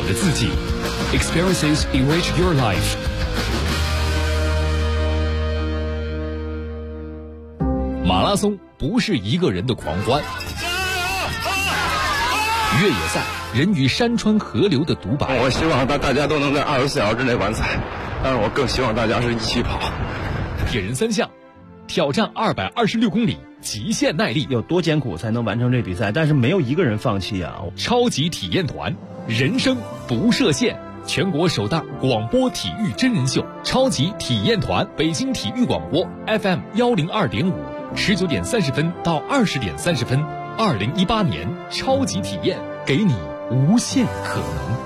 的自己。Experiences enrich your life。马拉松不是一个人的狂欢，越野赛人与山川河流的独白。 我希望大家都能在24小时之内完赛，但是我更希望大家是一起跑。 铁人三项，挑战226公里，极限耐力， 有多艰苦才能完成这比赛？但是没有一个人放弃啊！ 超级体验团，人生不设限。全国首档广播体育真人秀超级体验团，北京体育广播 FM 102.5，19点30分到20点30分，2018年超级体验，给你无限可能。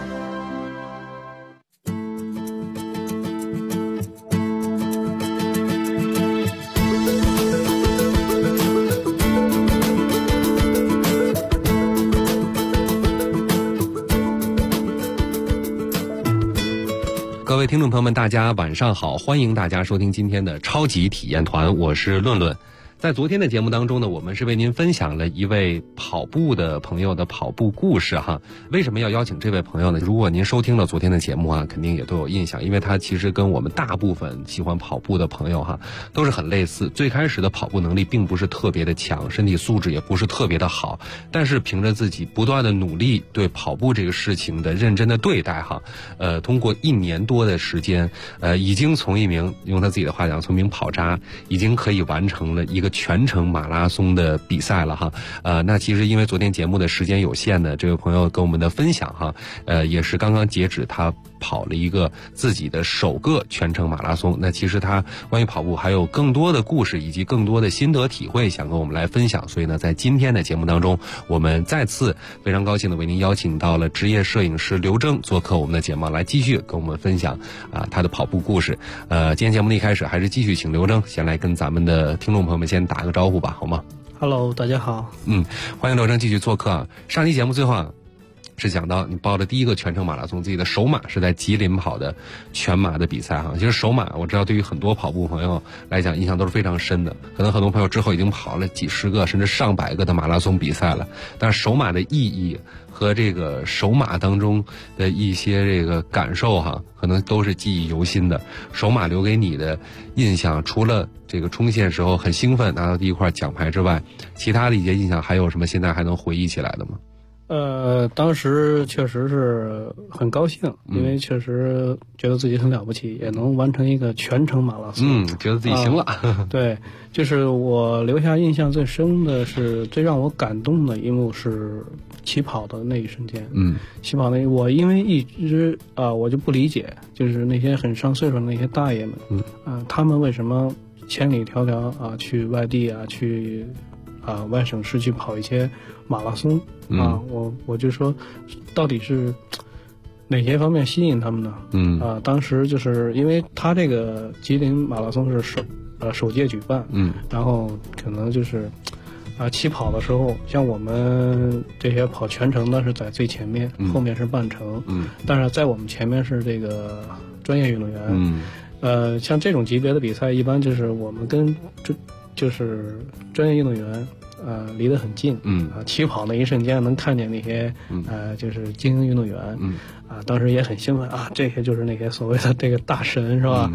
各位听众朋友们，大家晚上好，欢迎大家收听今天的超级体验团，我是论论。在昨天的节目当中呢，我们是为您分享了一位跑步的朋友的跑步故事哈。为什么要邀请这位朋友呢？如果您收听了昨天的节目啊，肯定也都有印象，因为他其实跟我们大部分喜欢跑步的朋友哈都是很类似。最开始的跑步能力并不是特别的强，身体素质也不是特别的好，但是凭着自己不断的努力，对跑步这个事情的认真的对待哈，通过1年多的时间，已经从一名，用他自己的话讲，从一名跑渣，已经可以完成了一个全程马拉松的比赛了哈。那其实因为昨天节目的时间有限呢，这位朋友跟我们的分享哈，也是刚刚截止，他跑了一个自己的首个全程马拉松。那其实他关于跑步还有更多的故事以及更多的心得体会想跟我们来分享，所以呢，在今天的节目当中，我们再次非常高兴的为您邀请到了职业摄影师刘铮做客我们的节目，来继续跟我们分享他的跑步故事。今天节目的一开始还是继续请刘铮先来跟咱们的听众朋友们先打个招呼吧，好吗？ Hello， 大家好。 欢迎刘铮继续做客。上期节目最后是讲到你报的第一个全程马拉松，自己的首马是在吉林跑的全马的比赛哈。其实首马我知道对于很多跑步朋友来讲印象都是非常深的，可能很多朋友之后已经跑了几十个甚至上百个的马拉松比赛了，但是首马的意义和这个首马当中的一些这个感受哈，可能都是记忆犹新的。首马留给你的印象，除了这个冲线时候很兴奋拿到第一块奖牌之外，其他的一些印象还有什么现在还能回忆起来的吗？ 当时确实是很高兴，因为确实觉得自己很了不起，也能完成一个全程马拉松。 觉得自己行了。 对，就是我留下印象最深的是，最让我感动的一幕是起跑的那一瞬间。起跑那我因为一直我就不理解，就是那些很上岁数的那些大爷们，他们为什么千里迢迢去外地去外省市去跑一些马拉松我就说，到底是哪些方面吸引他们呢？当时就是因为他这个吉林马拉松是首届举办，然后可能就是起跑的时候，像我们这些跑全程的是在最前面，后面是半程，但是在我们前面是这个专业运动员，像这种级别的比赛，一般就是我们跟就是专业运动员离得很近，起跑那一瞬间能看见那些就是精英运动员，当时也很兴奋这些就是那些所谓的这个大神是吧？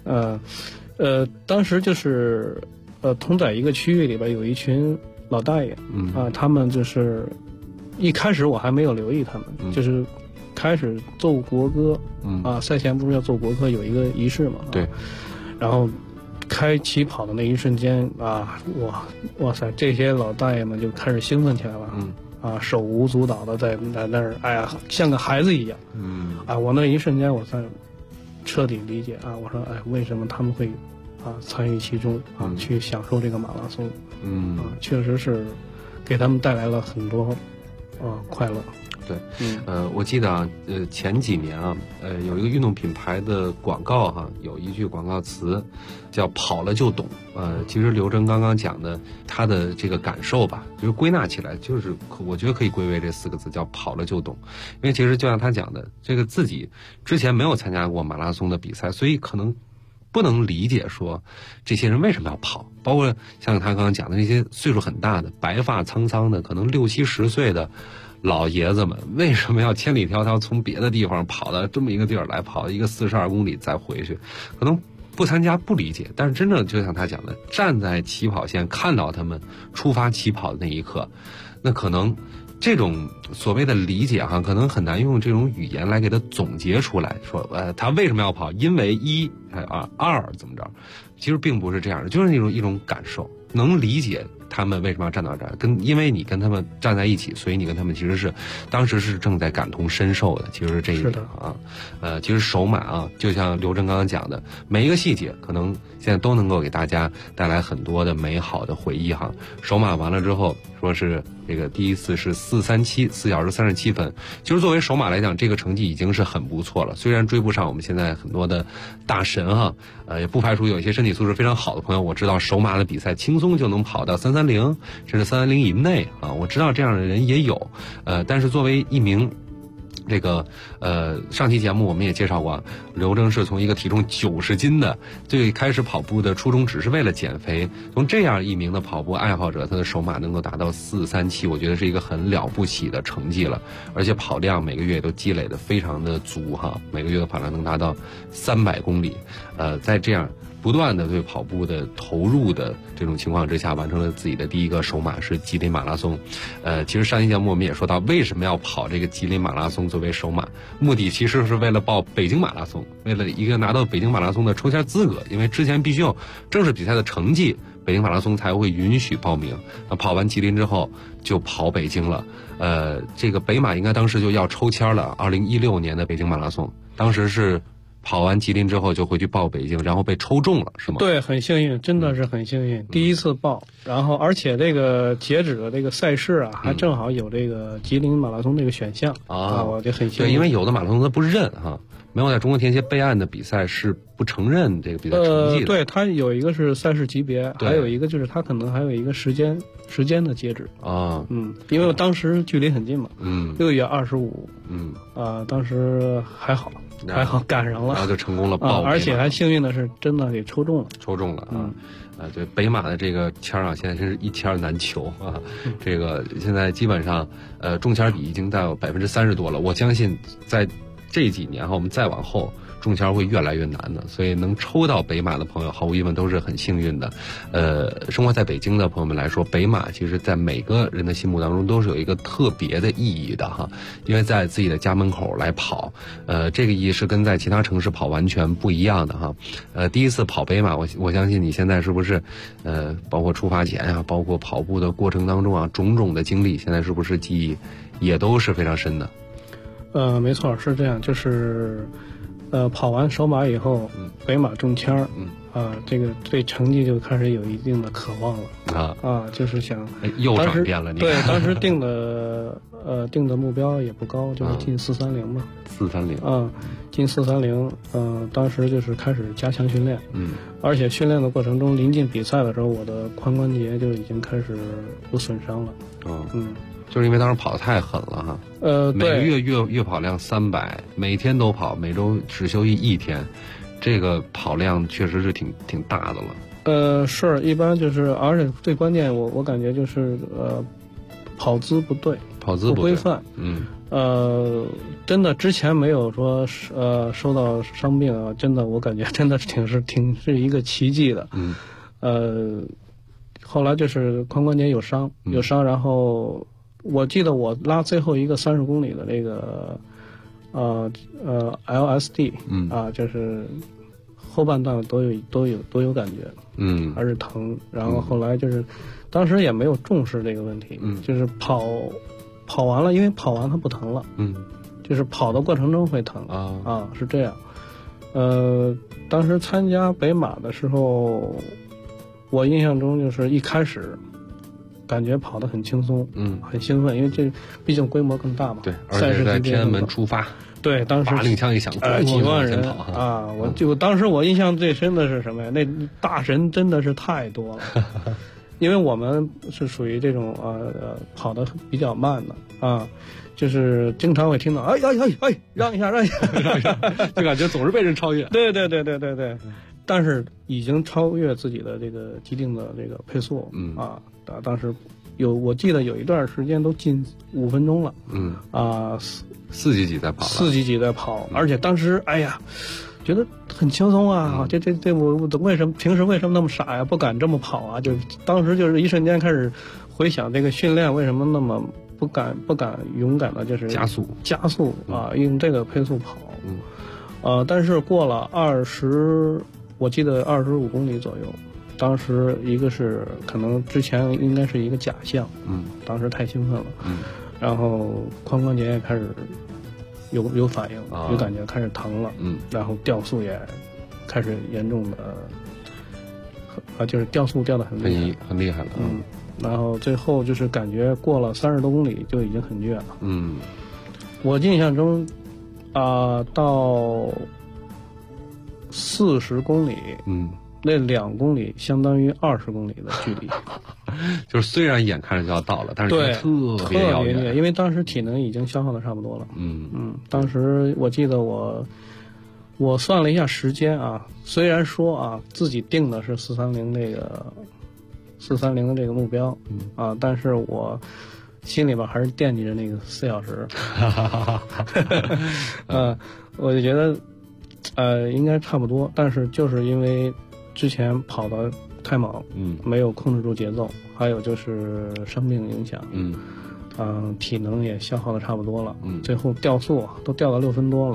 当时就是同在一个区域里边有一群老大爷，他们就是一开始我还没有留意他们，就是开始奏国歌，赛前不是要奏国歌有一个仪式嘛？ 对，然后开起跑的那一瞬间哇塞，这些老大爷们就开始兴奋起来了，手舞足蹈的在那儿，像个孩子一样，我那一瞬间我才彻底理解我说为什么他们会参与其中去享受这个马拉松，确实是给他们带来了很多快乐。 对，我记得前几年有一个运动品牌的广告有一句广告词叫跑了就懂。其实刘铮刚刚讲的他的这个感受吧，就是归纳起来就是我觉得可以归为这4个字，叫跑了就懂。因为其实就像他讲的，这个自己之前没有参加过马拉松的比赛，所以可能不能理解说这些人为什么要跑，包括像他刚刚讲的那些岁数很大的白发苍苍的可能60、70岁的老爷子们为什么要千里迢迢从别的地方跑到这么一个地儿来，跑一个42公里再回去？可能不参加不理解，但是真正就像他讲的，站在起跑线看到他们出发起跑的那一刻，那可能这种所谓的理解哈，可能很难用这种语言来给他总结出来，说他为什么要跑？因为12怎么着？其实并不是这样的，就是一种感受，能理解他们为什么要站到这儿，因为你跟他们站在一起，所以你跟他们其实是当时是正在感同身受的，其实是这一点啊。其实首马啊，就像刘铮刚刚讲的，每一个细节可能现在都能够给大家带来很多的美好的回忆哈。首马完了之后，说是这个第一次是4:37，4小时37分。其实作为首马来讲，这个成绩已经是很不错了，虽然追不上我们现在很多的大神哈，也不排除有一些身体素质非常好的朋友，我知道首马的比赛轻松就能跑到3:30，甚至3:30以内啊，我知道这样的人也有，但是作为一名这个上期节目我们也介绍过，刘铮是从一个体重90斤的最开始跑步的初衷只是为了减肥，从这样一名的跑步爱好者，他的首马能够达到4:37，我觉得是一个很了不起的成绩了，而且跑量每个月都积累的非常的足哈，每个月的跑量能达到300公里，在这样不断的对跑步的投入的这种情况之下，完成了自己的第一个首马，是吉林马拉松。其实上期节目我们也说到，为什么要跑这个吉林马拉松作为首马，目的其实是为了报北京马拉松，为了一个拿到北京马拉松的抽签资格，因为之前必须有正式比赛的成绩，北京马拉松才会允许报名。那跑完吉林之后就跑北京了。这个北马应该当时就要抽签了，2016年的北京马拉松，当时是跑完吉林之后就回去报北京，然后被抽中了，是吗？ 对，很幸运，真的是很幸运，第一次报，然后而且这个截止的这个赛事啊，还正好有这个吉林马拉松这个选项啊，我就很幸运。 对，因为有的马拉松它不认哈，没有在中国田协备案的比赛是不承认这个比赛成绩的。 对，它有一个是赛事级别，还有一个就是它可能还有一个时间的截止啊。因为我当时距离很近嘛，6月25，当时还好赶上了， 然后就成功了报， 而且还幸运的是真的给抽中了啊。对，北马的这个签啊，现在真是一签难求啊。这个现在基本上中签比已经到30%多了，我相信在这几年哈，我们再往后中签会越来越难的，所以能抽到北马的朋友毫无疑问都是很幸运的。生活在北京的朋友们来说，北马其实在每个人的心目当中都是有一个特别的意义的哈，因为在自己的家门口来跑，这个意义是跟在其他城市跑完全不一样的哈。第一次跑北马，我相信你现在是不是包括出发前啊，包括跑步的过程当中啊，种种的经历，现在是不是记忆也都是非常深的？ 没错，是这样，就是跑完首马以后，北马中签儿，这个对成绩就开始有一定的渴望了就是想又转变了。 对，当时定的目标也不高，就是进430嘛，430进430，当时就是开始加强训练，而且训练的过程中，临近比赛的时候，我的髋关节就已经开始有损伤了， 就是因为当时跑得太狠了哈，每个月跑量300，每天都跑，每周只休息1天，这个跑量确实是挺大的了。 是一般就是，而且最关键我感觉就是跑姿不对，不规范，真的之前没有说受到伤病啊，真的我感觉真的是一个奇迹的，后来就是髋关节有伤，然后。我记得我拉最后一个30公里的这个LSD，就是后半段都有感觉，还是疼。然后后来就是当时也没有重视这个问题，就是跑完了，因为跑完它不疼了，就是跑的过程中会疼是这样。当时参加北马的时候，我印象中就是一开始。感觉跑得很轻松，很兴奋，因为这毕竟规模更大嘛。 对，而且在天安门出发。 对，当时把令枪一响， 几万人啊！当时我印象最深的是什么呀？那大神真的是太多了，因为我们是属于这种跑得比较慢的就是经常会听到让一下， 就感觉总是被人超越。 对。但是已经超越自己的这个既定的这个配速当时我记得有一段时间都近5分钟了。 4级几在跑了，4 级几在跑，而且当时哎呀，觉得很轻松啊！我平时为什么那么傻呀？不敢这么跑啊！就当时就是一瞬间开始回想这个训练为什么那么不敢勇敢的，就是加速啊，用这个配速跑。但是过了我记得25公里左右，当时一个是可能之前应该是一个假象，当时太兴奋了，然后髋关节也开始有反应，有感觉开始疼了，然后掉速也开始严重的，就是掉速掉得很厉害了， 然后最后就是感觉过了30多公里就已经很倔了，我印象中到40公里，那2公里相当于20公里的距离， 就是虽然眼看着就要到了，但是特别遥远， 因为当时体能已经消耗的差不多了。当时我记得我算了一下时间啊，虽然说自己定的是430的这个目标，但是我心里边还是惦记着那个4小时，我就觉得应该差不多，但是就是因为之前跑得太猛，没有控制住节奏，还有就是生病影响，体能也消耗的差不多了，最后掉速都掉到6分多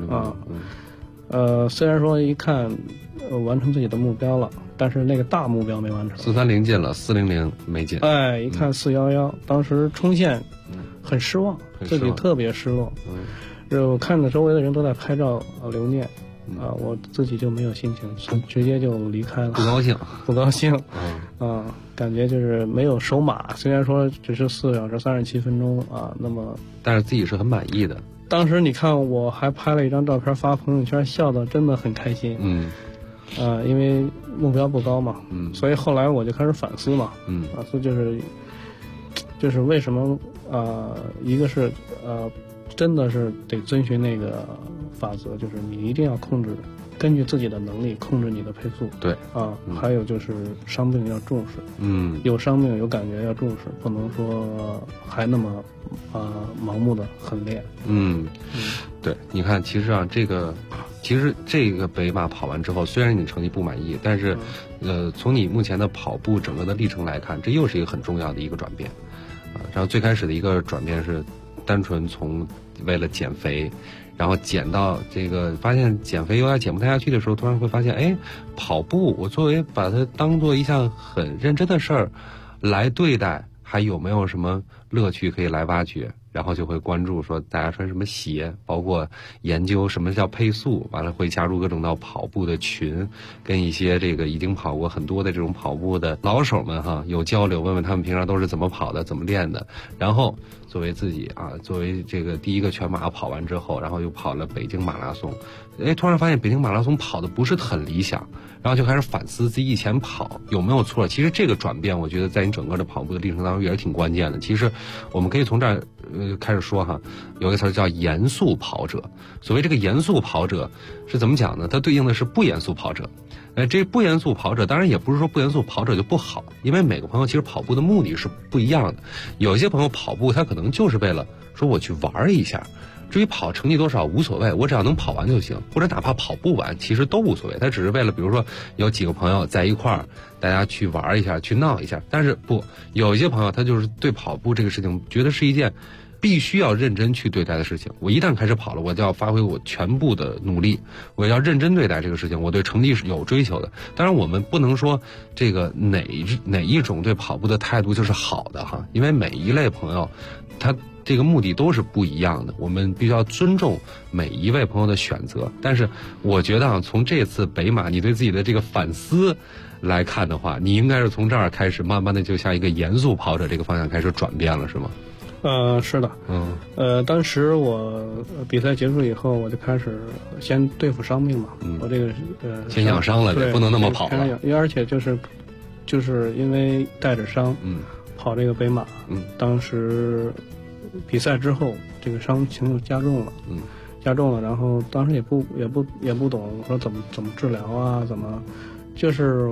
了，虽然说一看完成自己的目标了，但是那个大目标没完成 ，430进了，400没进， 一看411，当时冲线很失望，自己特别失落，我看着周围的人都在拍照留念。我自己就没有心情，直接就离开了。不高兴。感觉就是没有首马，虽然说只是4小时37分钟那么， 但是自己是很满意的。 当时你看，我还拍了一张照片发朋友圈，笑得真的很开心。因为目标不高嘛。所以后来我就开始反思嘛。所以就是为什么一个是真的是得遵循那个法则，就是你一定要控制，根据自己的能力控制你的配速。 对还有就是伤病要重视，有伤病有感觉要重视，不能说还那么盲目的狠练。 对，你看，其实这个北马跑完之后，虽然你成绩不满意，但是从你目前的跑步整个的历程来看，这又是一个很重要的一个转变。然后最开始的一个转变是单纯从为了减肥，然后减到这个发现减肥有点减不太下去的时候，突然会发现，跑步我作为把它当做一项很认真的事儿来对待，还有没有什么乐趣可以来挖掘？然后就会关注说大家穿什么鞋，包括研究什么叫配速，完了会加入各种到跑步的群，跟一些这个已经跑过很多的这种跑步的老手们有交流，问问他们平常都是怎么跑的，怎么练的。然后作为自己作为这个第一个全马跑完之后，然后又跑了北京马拉松，突然发现北京马拉松跑的不是很理想，然后就开始反思自己以前跑有没有错。其实这个转变，我觉得在你整个的跑步的历程当中也是挺关键的。其实我们可以从这儿开始说有一个词叫严肃跑者。所谓这个严肃跑者是怎么讲呢？它对应的是不严肃跑者。这不严肃跑者当然也不是说不严肃跑者就不好，因为每个朋友其实跑步的目的是不一样的。有一些朋友跑步他可能就是为了说我去玩一下，至于跑成绩多少无所谓，我只要能跑完就行，或者哪怕跑不完其实都无所谓，他只是为了比如说有几个朋友在一块儿，大家去玩一下去闹一下。但是不，有一些朋友他就是对跑步这个事情觉得是一件必须要认真去对待的事情。我一旦开始跑了，我就要发挥我全部的努力，我要认真对待这个事情，我对成绩是有追求的。当然我们不能说这个哪一种对跑步的态度就是好的因为每一类朋友他这个目的都是不一样的，我们必须要尊重每一位朋友的选择。但是我觉得从这次北马你对自己的这个反思来看的话，你应该是从这儿开始慢慢的就向一个严肃跑者这个方向开始转变了，是吗？ 是的。当时我比赛结束以后，我就开始先对付伤病嘛。我这个先养伤了，不能那么跑了。 而且就是因为带着伤，跑这个北马，当时比赛之后，这个伤情就加重了，然后当时也不懂说怎么治疗怎么，就是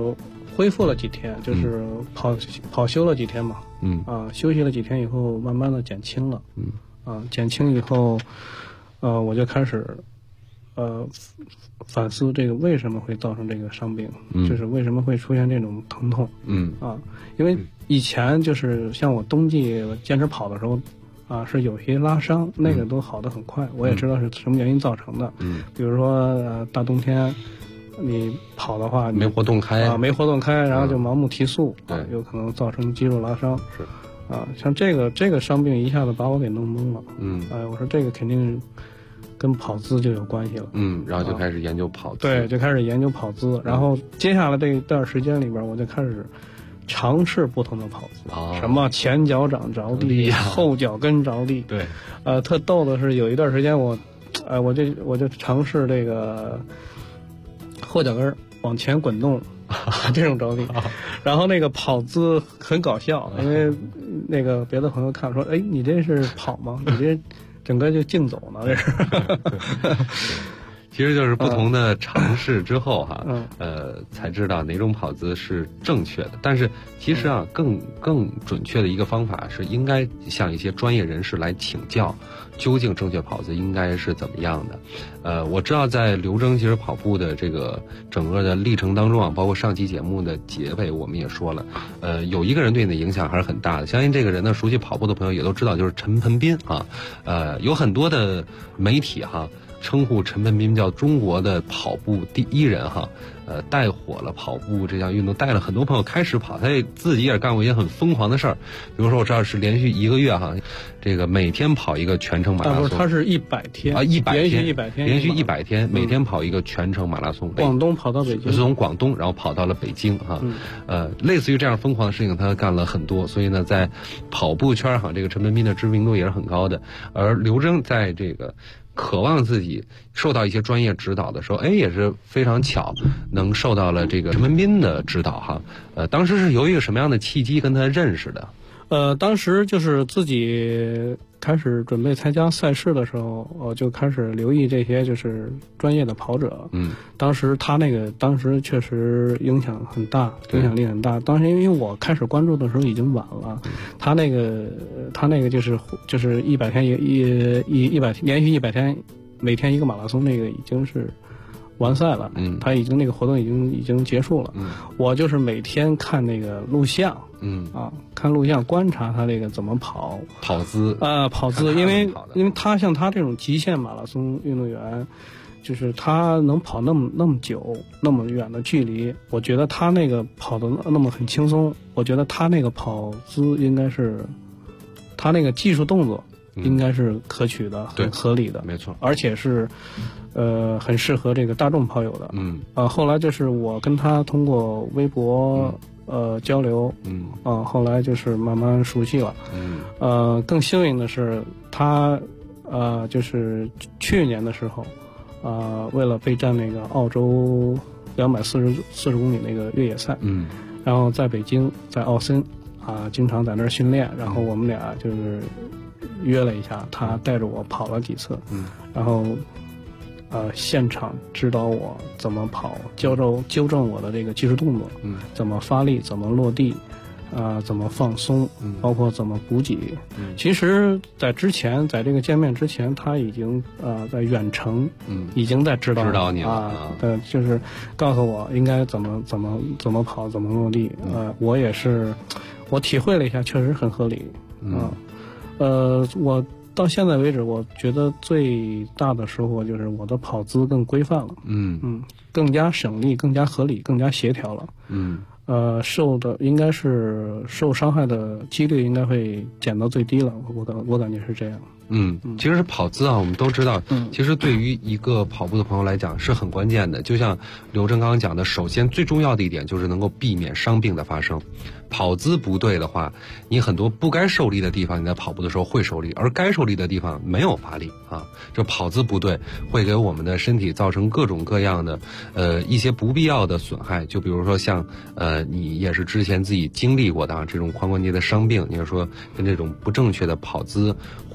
恢复了几天，就是跑休了几天嘛。休息了几天以后，慢慢的减轻了。减轻以后，我就开始反思这个为什么会造成这个伤病，就是为什么会出现这种疼痛。因为以前就是像我冬季坚持跑的时候，是有些拉伤，那个都好得很快。我也知道是什么原因造成的。比如说大冬天你跑的话， 没活动开， 然后就盲目提速，有可能造成肌肉拉伤。 是像这个伤病一下子把我给弄懵了。我说这个肯定跟跑姿就有关系了。 然后就开始研究跑姿。 对，就开始研究跑姿。然后接下来这一段时间里边，我就开始尝试不同的跑姿。什么前脚掌着地，后脚跟着地。 对。 特逗的是，有一段时间我就尝试这个后脚跟往前滚动。这种着地，然后那个跑姿很搞笑，因为那个别的朋友看说，哎，你这是跑吗？你这整个就竞走呢，这是。 其实就是不同的尝试之后才知道哪种跑姿是正确的。但是其实更准确的一个方法是应该向一些专业人士来请教，究竟正确跑姿应该是怎么样的。我知道在刘铮其实跑步的这个整个的历程当中包括上期节目的结尾我们也说了，有一个人对你的影响还是很大的。相信这个人呢，熟悉跑步的朋友也都知道，就是陈盆斌有很多的媒体称呼陈盆斌叫中国的跑步第一人带火了跑步这项运动，带了很多朋友开始跑。他自己也干过一些很疯狂的事儿，比如说我知道是连续1个月这个每天跑一个全程马拉松。 他是100天 100天， 连续 100天，每天跑一个全程马拉松。 广东跑到北京， 是从广东然后跑到了北京类似于这样疯狂的事情他干了很多，所以呢在跑步圈这个陈盆斌的知名度也是很高的。而刘铮在这个渴望自己受到一些专业指导的时候，也是非常巧能受到了这个陈盆斌的指导当时是由一个什么样的契机跟他认识的？ 当时就是自己开始准备参加赛事的时候，我就开始留意这些就是专业的跑者。当时他当时确实影响很大，影响力很大。当时因为我开始关注的时候已经晚了，他那个就是100天100连续100天，每天一个马拉松，那个已经是完赛了。他已经那个活动已经结束了。我就是每天看那个录像。看录像观察他这个怎么跑姿跑姿，因为他像他这种极限马拉松运动员，就是他能跑那么久那么远的距离，我觉得他那个跑的那么很轻松，我觉得他那个跑姿应该是他那个技术动作应该是可取的，很合理的， 没错， 而且是很适合这个大众跑友的。后来就是我跟他通过微博交流，后来就是慢慢熟悉了。更幸运的是他就是去年的时候为了备战那个澳洲240公里那个越野赛，然后在北京在奥森经常在那儿训练，然后我们俩就是约了一下，他带着我跑了几次，然后现场指导我怎么跑，纠正我的这个技术动作，怎么发力，怎么落地，怎么放松，包括怎么补给。其实在这个见面之前，他已经在远程已经在指导你了就是告诉我应该怎么跑，怎么落地。我也是我体会了一下，确实很合理。我到现在为止，我觉得最大的收获就是我的跑姿更规范了，更加省力，更加合理，更加协调了。受伤害的几率应该会减到最低了，我感觉是这样。 其实跑姿我们都知道，其实对于一个跑步的朋友来讲是很关键的。就像刘铮刚刚讲的，首先最重要的一点就是能够避免伤病的发生。跑姿不对的话，你很多不该受力的地方，你在跑步的时候会受力，而该受力的地方没有发力这跑姿不对，会给我们的身体造成各种各样的一些不必要的损害。就比如说像你也是之前自己经历过的这种髋关节的伤病，你说跟这种不正确的跑姿会有关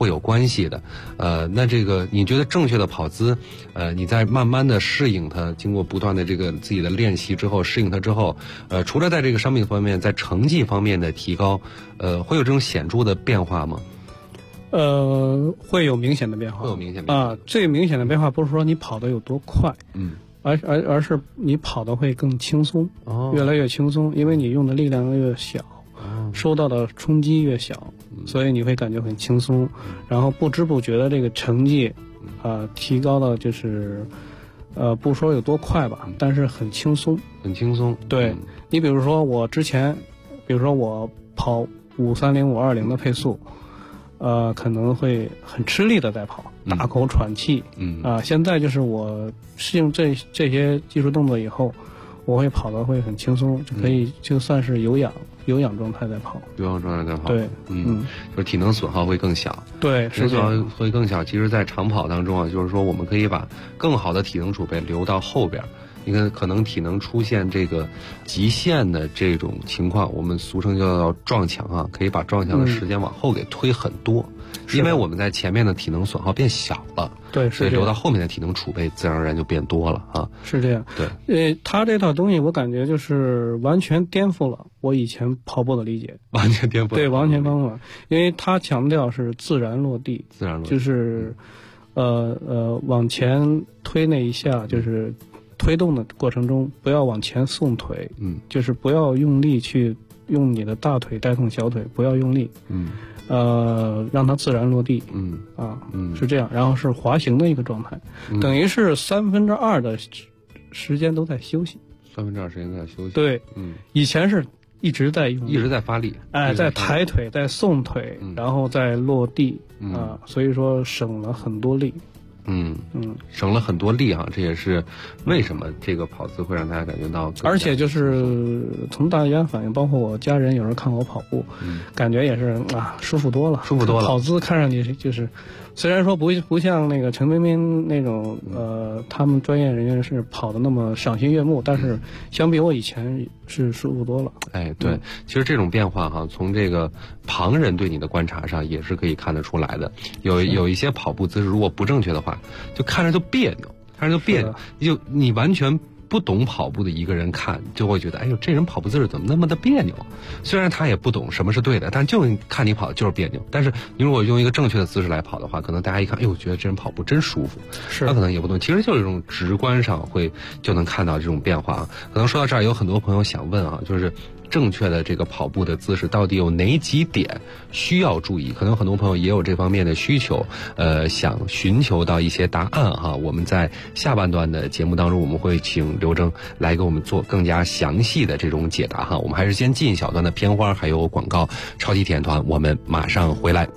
关系的。那这个你觉得正确的跑姿，你在慢慢的适应它，经过不断的这个自己的练习之后，适应它之后，除了在这个生命方面，在成绩方面的提高，会有这种显著的变化吗？ 会有明显的变化， 会有明显变化最明显的变化不是说你跑得有多快，而是你跑得会更轻松，越来越轻松，因为你用的力量越小，受到的冲击越小，所以你会感觉很轻松，然后不知不觉的这个成绩，提高到就是，不说有多快吧，但是很轻松， 很轻松。 对，你比如说我之前，比如说我跑530、520的配速。可能会很吃力的在跑，大口喘气。现在就是我适应这些技术动作以后，我会跑得会很轻松，就可以就算是有氧状态在跑。 有氧状态在跑。 对， 就是体能损耗会更小。 对， 体能损耗会更小。其实，在长跑当中啊，就是说我们可以把更好的体能储备留到后边。你看，可能体能出现这个极限的这种情况，我们俗称叫撞墙啊，可以把撞墙的时间往后给推很多，因为我们在前面的体能损耗变小了， 对， 所以留到后面的体能储备自然而然就变多了啊。 是这样， 对， 他这套东西我感觉就是完全颠覆了我以前跑步的理解， 完全颠覆了， 对，完全颠覆了，因为他强调是自然落地，就是往前推那一下就是。推动的过程中，不要往前送腿，就是不要用力去用你的大腿带动小腿，不要用力，让它自然落地，是这样。然后是滑行的一个状态，等于是2/3的时间都在休息 ，2/3时间都在休息。 对，以前是一直在用力， 一直在发力， 在抬腿，在送腿，然后再落地，所以说省了很多力。 省了很多力啊，这也是为什么这个跑姿会让大家感觉到， 而且就是从大家反应，包括我家人有时候看我跑步，感觉也是舒服多了，跑姿看上去就是，虽然说不像那个陈彬彬那种他们专业人员是跑的那么赏心悦目，但是相比我以前是舒服多了。 哎，对，其实这种变化哈，从这个旁人对你的观察上也是可以看得出来的。有一些跑步姿势如果不正确的话，就看着就别扭，你完全不懂跑步的一个人看就会觉得，哎呦，这人跑步姿势怎么那么的别扭？虽然他也不懂什么是对的，但就是看你跑就是别扭。但是你如果用一个正确的姿势来跑的话，可能大家一看，哎呦，觉得这人跑步真舒服。他可能也不懂，其实就是这种直观上就能看到这种变化。可能说到这儿，有很多朋友想问啊，就是正确的这个跑步的姿势到底有哪几点需要注意？可能很多朋友也有这方面的需求，想寻求到一些答案哈。我们在下半段的节目当中，我们会请刘铮来给我们做更加详细的这种解答哈。我们还是先进一小段的片花，还有广告。超级体验团，我们马上回来。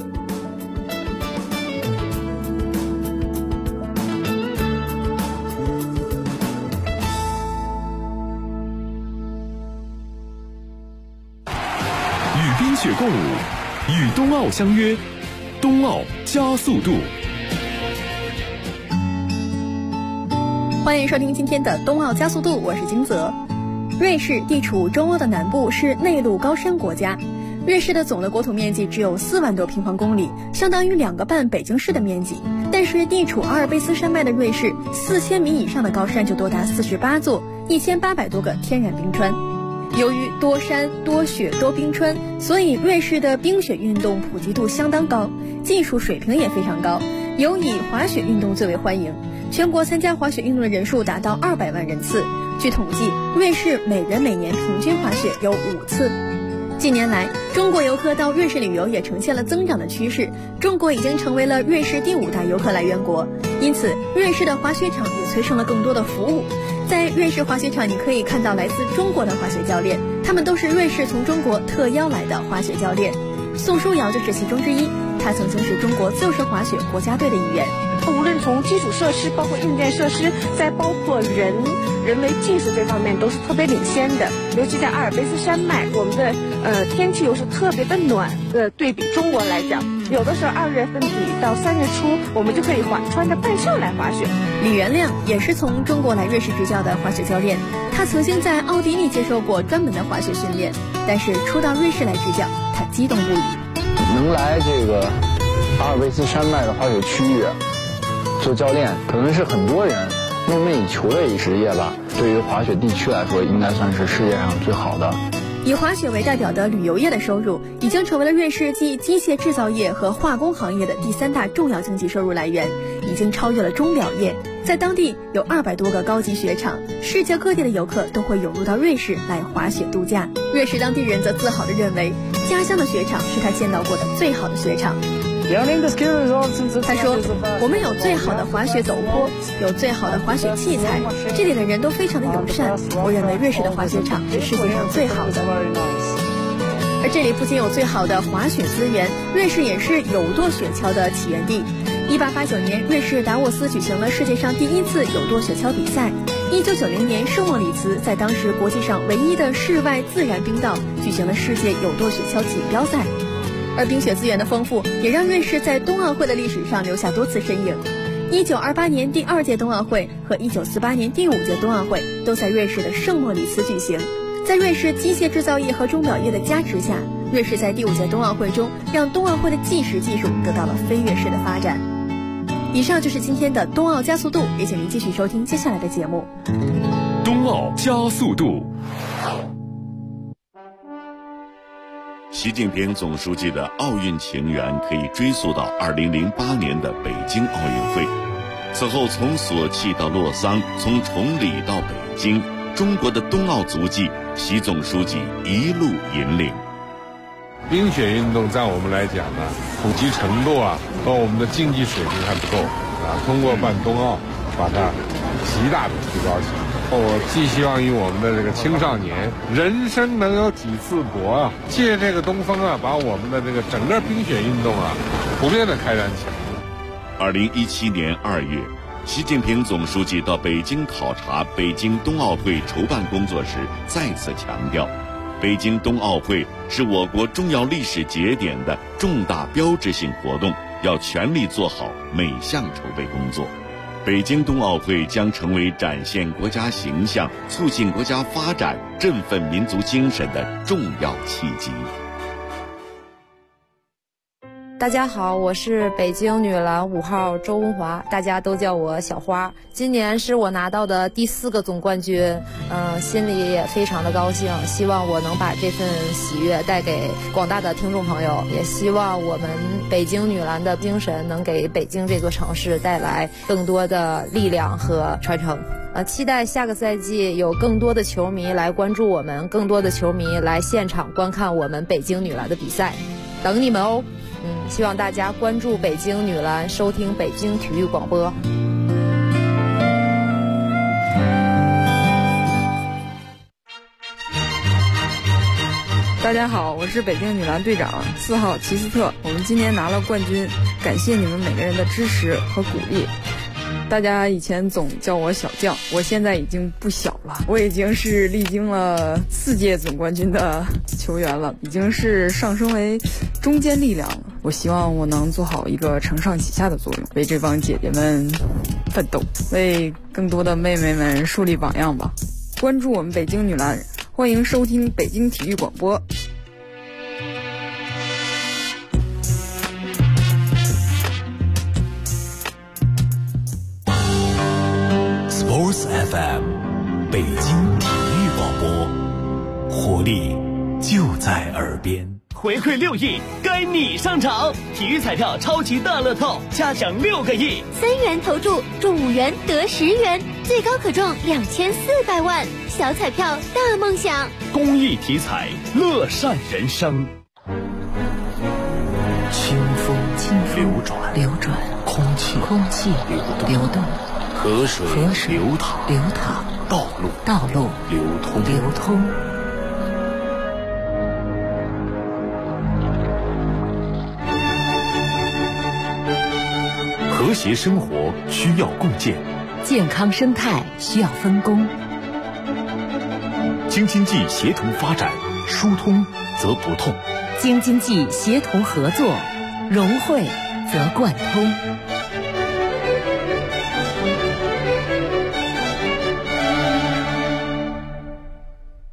冰雪共舞，与冬奥相约，冬奥加速度。 欢迎收听今天的冬奥加速度，我是金泽。瑞士地处中欧的南部，是内陆高山国家。瑞士的总的国土面积只有4万多平方公里，相当于2个半北京市的面积。但是地处阿尔卑斯山脉的瑞士，4000米以上的高山就多达48座，1800多个天然冰川。由于多山多雪多冰川，所以瑞士的冰雪运动普及度相当高，技术水平也非常高，尤以滑雪运动最为欢迎。全国参加滑雪运动的人数达到200万人次。据统计，瑞士每人每年平均滑雪有5次。近年来，中国游客到瑞士旅游也呈现了增长的趋势，中国已经成为了瑞士第5大游客来源国，因此瑞士的滑雪场也催生了更多的服务。在瑞士滑雪场，你可以看到来自中国的滑雪教练，他们都是瑞士从中国特邀来的滑雪教练。宋书瑶就是其中之一，他曾经是中国自由式滑雪国家队的一员。 无论从基础设施，包括硬件设施，再包括人为技术这方面都是特别领先的。尤其在阿尔卑斯山脉，我们的天气又是特别的暖，对比中国来讲，有的时候2月份底到3月初，我们就可以穿着半袖来滑雪。 李元亮也是从中国来瑞士执教的滑雪教练，他曾经在奥地利接受过专门的滑雪训练，但是初到瑞士来执教，他激动不已。 能来这个阿尔卑斯山脉的滑雪区域做教练，可能是很多人梦寐以求的一职业吧。对于滑雪地区来说，应该算是世界上最好的。 以滑雪为代表的旅游业的收入已经成为了瑞士继机械制造业和化工行业的第3大重要经济收入来源，已经超越了钟表业。在当地有200多个高级雪场，世界各地的游客都会涌入到瑞士来滑雪度假。瑞士当地人则自豪地认为，家乡的雪场是他见到过的最好的雪场。他说，我们有最好的滑雪陡坡，有最好的滑雪器材，这里的人都非常的友善，我认为瑞士的滑雪场是世界上最好的。而这里不仅有最好的滑雪资源，瑞士也是有舵雪橇的起源地。1889年，瑞士达沃斯举行了世界上第1次有舵雪橇比赛。1990年，圣莫里茨在当时国际上唯一的室外自然冰道举行了世界有舵雪橇锦标赛。而冰雪资源的丰富，也让瑞士在冬奥会的历史上留下多次身影。1928年第2届冬奥会和1948年第5届冬奥会都在瑞士的圣莫里茨举行。在瑞士机械制造业和钟表业的加持下，瑞士在第5届冬奥会中让冬奥会的计时技术得到了飞跃式的发展。以上就是今天的冬奥加速度，也请您继续收听接下来的节目。 冬奥加速度。 习近平总书记的奥运情缘可以追溯到2008年的北京奥运会。此后从索契到洛桑，从崇礼到北京，中国的冬奥足迹，习总书记一路引领。 冰雪运动在我们来讲呢，普及程度和我们的竞技水平还不够通过办冬奥，把它极大的提高起来。我寄希望于我们的这个青少年，人生能有几次搏借这个东风把我们的这个整个冰雪运动普遍的开展起来。 2017年2月，习近平总书记到北京考察北京冬奥会筹办工作时，再次强调，北京冬奥会是我国重要历史节点的重大标志性活动，要全力做好每项筹备工作。北京冬奥会将成为展现国家形象、促进国家发展、振奋民族精神的重要契机。 大家好，我是北京女篮5号周文华，大家都叫我小花。今年是我拿到的第4个总冠军，心里也非常的高兴，希望我能把这份喜悦带给广大的听众朋友，也希望我们北京女篮的精神能给北京这座城市带来更多的力量和传承。期待下个赛季有更多的球迷来关注我们，更多的球迷来现场观看我们北京女篮的比赛，等你们哦。希望大家关注北京女篮，收听北京体育广播。 大家好，我是北京女篮队长4号齐斯特，我们今年拿了冠军，感谢你们每个人的支持和鼓励。大家以前总叫我小将，我现在已经不小了，我已经是历经了4届总冠军的球员了，已经是上升为中坚力量了。我希望我能做好一个承上启下的作用，为这帮姐姐们奋斗，为更多的妹妹们树立榜样吧。关注我们北京女篮，欢迎收听北京体育广播。 Sports FM， 北京体育广播，活力就在耳边。 回馈6亿，该你上场！体育彩票超级大乐透，加奖6个亿 ，3元投注中5元得10元，最高可中2400万，小彩票大梦想。 公益体彩，乐善人生。 清风流转，空气流动，河水流淌，道路流通。和谐生活需要共建， 健康生态需要分工。 京津冀协同发展，疏通则不痛； 京津冀协同合作，融汇则贯通。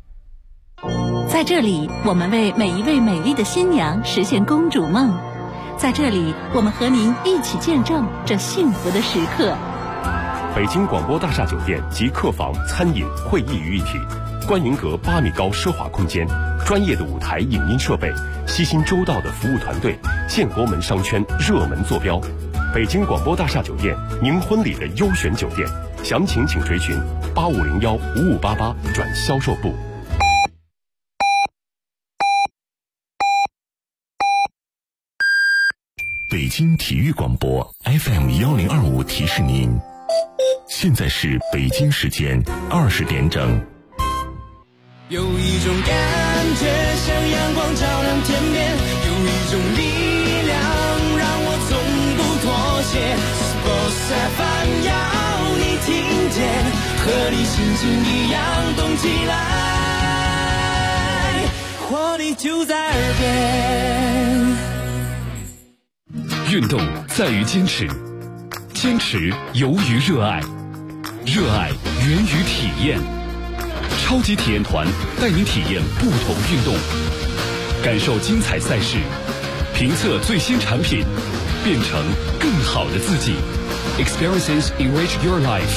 在这里，我们为每一位美丽的新娘实现公主梦。 在这里，我们和您一起见证这幸福的时刻。 北京广播大厦酒店集客房、餐饮、会议于一体，观云阁8米高奢华空间，专业的舞台影音设备，悉心周到的服务团队，建国门商圈热门坐标。北京广播大厦酒店，您婚礼的优选酒店，详情请垂询8501-5588转销售部。 北京体育广播 FM1025提示您，现在是北京时间20点整。 有一种感觉像阳光照亮天边，有一种力量让我从不妥协。Sports FM 要你听见，和你心情一样动起来，活力就在耳边。 运动在于坚持，坚持由于热爱，热爱源于体验。超级体验团带你体验不同运动，感受精彩赛事，评测最新产品，变成更好的自己。Experiences enrich your life。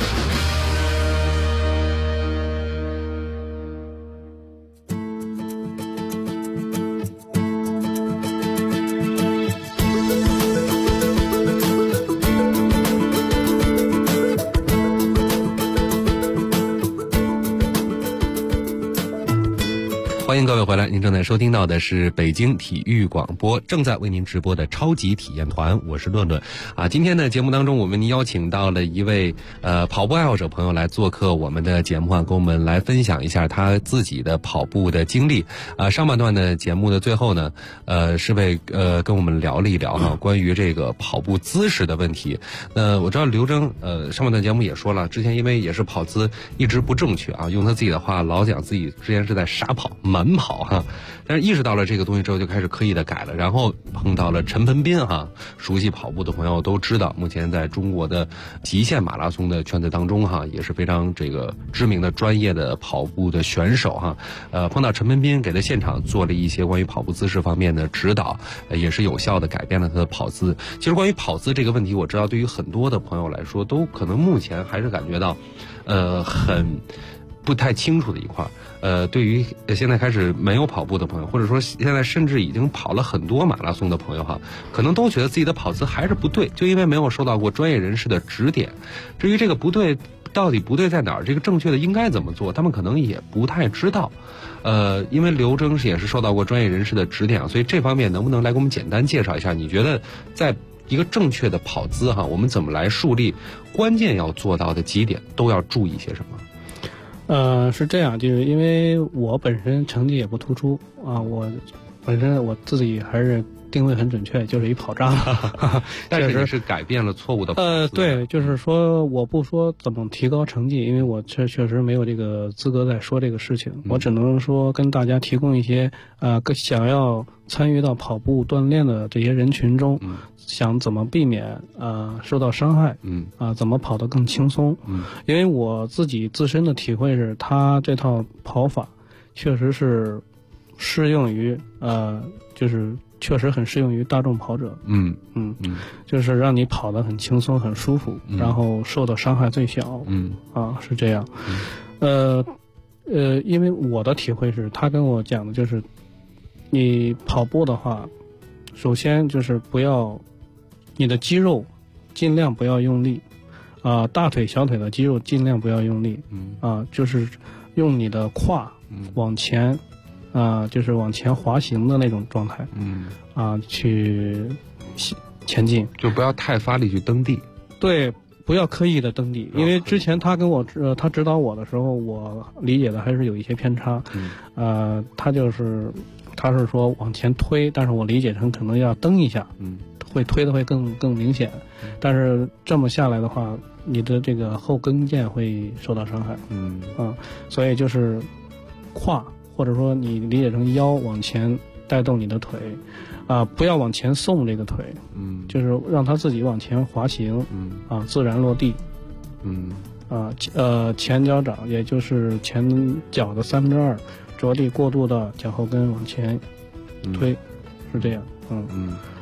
欢迎各位回来，您正在收听到的是北京体育广播正在为您直播的超级体验团，我是论论啊。今天的节目当中，我们邀请到了一位跑步爱好者朋友来做客我们的节目啊，跟我们来分享一下他自己的跑步的经历啊。上半段的节目的最后呢，是跟我们聊了一聊哈，关于这个跑步姿势的问题。我知道刘铮上半段节目也说了，之前因为也是跑姿一直不正确啊，用他自己的话老讲自己之前是在傻跑慢跑哈，但是意识到了这个东西之后就开始刻意的改了，然后碰到了陈鹏斌哈，熟悉跑步的朋友都知道，目前在中国的极限马拉松的圈子当中哈，也是非常这个知名的专业的跑步的选手哈。碰到陈鹏斌给他现场做了一些关于跑步姿势方面的指导，也是有效的改变了他的跑姿。其实关于跑姿这个问题，我知道对于很多的朋友来说，都可能目前还是感觉到很不太清楚的一块。对于现在开始没有跑步的朋友，或者说现在甚至已经跑了很多马拉松的朋友哈，可能都觉得自己的跑姿还是不对，就因为没有受到过专业人士的指点。至于这个不对到底不对在哪儿，这个正确的应该怎么做，他们可能也不太知道。因为刘铮也是受到过专业人士的指点，所以这方面能不能来给我们简单介绍一下？你觉得在一个正确的跑姿哈，我们怎么来树立？关键要做到的几点都要注意些什么？ 是这样，就是因为我本身成绩也不突出啊，我本身我自己还是定位很准确，就是一跑渣。 但是你是改变了错误的跑姿。 对，就是说我不说怎么提高成绩，因为我确实没有这个资格在说这个事情，我只能说跟大家提供一些想要参与到跑步锻炼的这些人群中，想怎么避免受到伤害，怎么跑得更轻松。因为我自己自身的体会是，他这套跑法确实是适用于就是确实很适用于大众跑者。就是让你跑得很轻松很舒服，然后受到伤害最小。是这样。因为我的体会是，他跟我讲的就是，你跑步的话，首先就是不要你的肌肉尽量不要用力，大腿小腿的肌肉尽量不要用力，就是用你的胯往前，就是往前滑行的那种状态，去前进， 就不要太发力去蹬地。对， 不要刻意的蹬地，因为之前他跟我他指导我的时候，我理解的还是有一些偏差。他是说往前推，但是我理解成可能要蹬一下，会推的会更明显。但是这么下来的话，你的这个后跟腱会受到伤害。所以就是胯或者说你理解成腰往前带动你的腿，不要往前送这个腿，就是让它自己往前滑行，自然落地。前脚掌也就是前脚的2/3着地过渡到脚后跟往前推，是这样。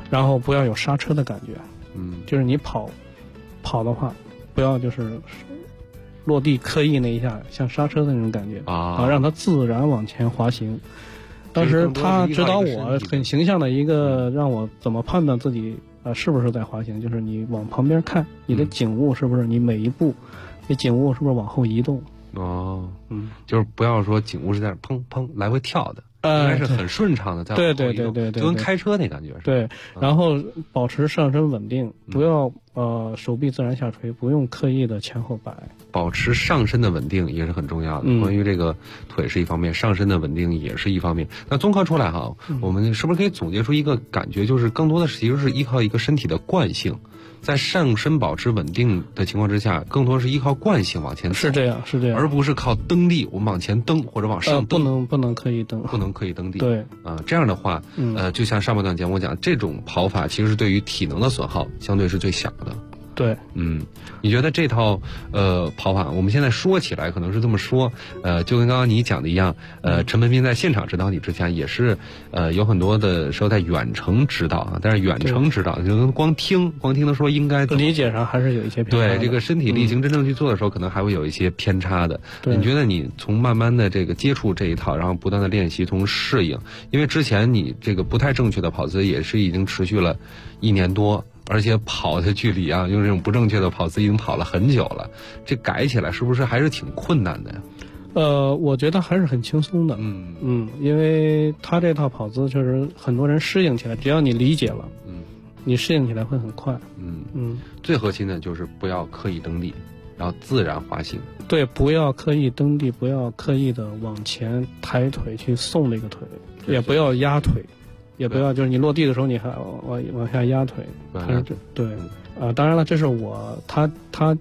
然后不要有刹车的感觉，就是你跑的话，不要就是落地刻意那一下像刹车的那种感觉让它自然往前滑行。当时他指导我很形象的一个让我怎么判断自己是不是在滑行，就是你往旁边看，你的景物是不是你每一步，你景物是不是往后移动。 就是不要说景物是在砰砰来回跳的，应该是很顺畅的在往后移动，对，就跟开车那感觉是。 对，然后保持上身稳定，不要手臂自然下垂，不用刻意的前后摆。 保持上身的稳定也是很重要的。关于这个腿是一方面，上身的稳定也是一方面。那综合出来哈，我们是不是可以总结出一个感觉，就是更多的其实是依靠一个身体的惯性。在上身保持稳定的情况之下，更多是依靠惯性往前走， 是这样， 而不是靠蹬地，我们往前蹬或者往上蹬， 不能刻意蹬， 不能刻意蹬地。 对， 这样的话，就像上半段节目讲，这种跑法其实对于体能的损耗相对是最小的。 对， 你觉得这套跑法，我们现在说起来可能是这么说，就跟刚刚你讲的一样，陈文斌在现场指导你之前也是，有很多的时候在远程指导啊，但是远程指导就跟光听的说应该理解上还是有一些偏差的。 对，这个身体力行真正去做的时候，可能还会有一些偏差的。你觉得你从慢慢的这个接触这一套，然后不断的练习，从适应，因为之前你这个不太正确的跑姿也是已经持续了1年多。而且跑的距离啊，用这种不正确的跑姿已经跑了很久了，这改起来是不是还是挺困难的呀？ 我觉得还是很轻松的。因为他这套跑姿确实很多人适应起来，只要你理解了，你适应起来会很快。 最核心的就是不要刻意蹬地，然后自然滑行。对， 不要刻意蹬地，不要刻意的往前抬腿去送那个腿，也不要压腿。也不要，就是你落地的时候，你还往下压腿，对，当然了，这是他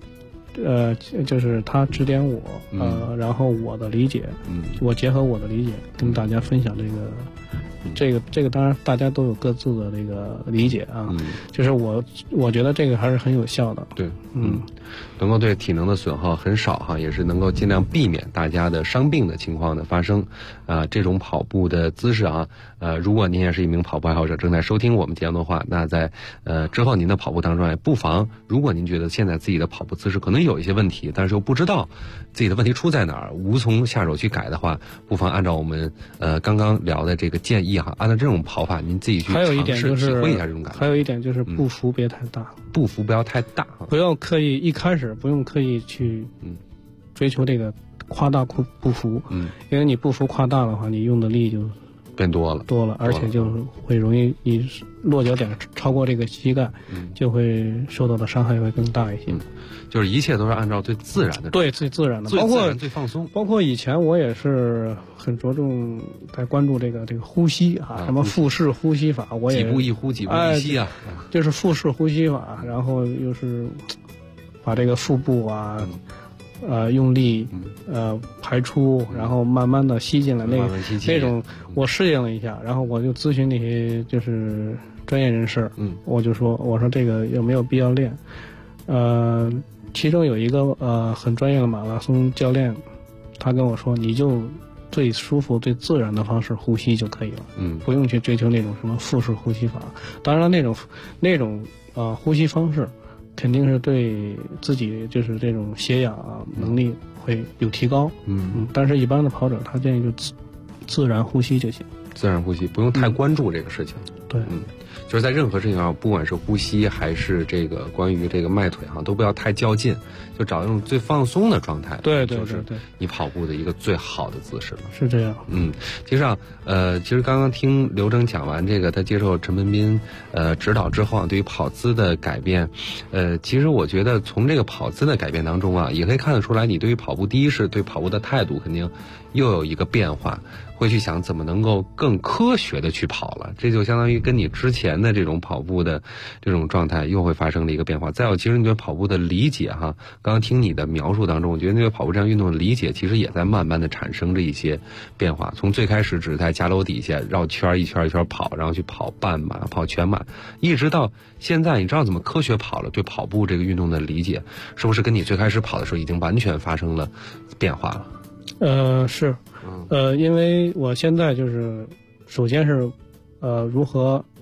就是他指点我，然后我的理解，我结合我的理解跟大家分享这个，当然大家都有各自的这个理解啊，就是我觉得这个还是很有效的， 对，能够对体能的损耗很少哈，也是能够尽量避免大家的伤病的情况的发生。这种跑步的姿势啊，如果您也是一名跑步爱好者，正在收听我们节目的话，那在之后您的跑步当中，不妨如果您觉得现在自己的跑步姿势可能有一些问题，但是又不知道自己的问题出在哪儿，无从下手去改的话，不妨按照我们刚刚聊的这个建议哈，按照这种跑法，您自己去尝试体会一下这种感觉。 还有一点就是步幅别太大， 步幅不要太大， 不要刻意一开始不用刻意去追求这个夸大步幅，因为你步幅夸大的话，你用的力就变多了， 而且就会容易你落脚点超过这个膝盖，就会受到的伤害会更大一些。 就是一切都是按照最自然的， 对，最自然的， 最自然最放松。 包括以前我也是很着重在关注这个呼吸啊，什么腹式呼吸法，我也几步一呼几步一吸啊， 就是腹式呼吸法，然后又是把这个腹部啊。用力排出，然后慢慢的吸进来，那种我适应了一下，然后我就咨询那些就是专业人士，我说这个有没有必要练？其中有一个很专业的马拉松教练，他跟我说，你就最舒服、最自然的方式呼吸就可以了，不用去追求那种什么腹式呼吸法。当然了，那种呼吸方式。肯定是对自己就是这种血氧能力会有提高，但是一般的跑者他建议就自然呼吸就行， 自然呼吸不用太关注这个事情， 对， 就是在任何事情上，不管是呼吸还是这个关于这个迈腿哈，都不要太较劲，就找那种最放松的状态， 对， 就是你跑步的一个最好的姿势了， 是这样， 其实刚刚听刘铮讲完这个，他接受陈文斌指导之后啊，对于跑姿的改变，其实我觉得从这个跑姿的改变当中啊，也可以看得出来，你对于跑步，第一是对跑步的态度肯定又有一个变化，会去想怎么能够更科学的去跑了，这就相当于跟你之前的这种跑步的这种状态又会发生了一个变化。再有，其实你对跑步的理解哈，刚刚听你的描述当中，我觉得对跑步这项运动的理解其实也在慢慢的产生着一些变化。从最开始只是在家楼底下绕圈一圈一圈跑，然后去跑半马、跑全马，一直到现在，你知道怎么科学跑了，对跑步这个运动的理解，是不是跟你最开始跑的时候已经完全发生了变化了？ 是，因为我现在就是，首先是，如何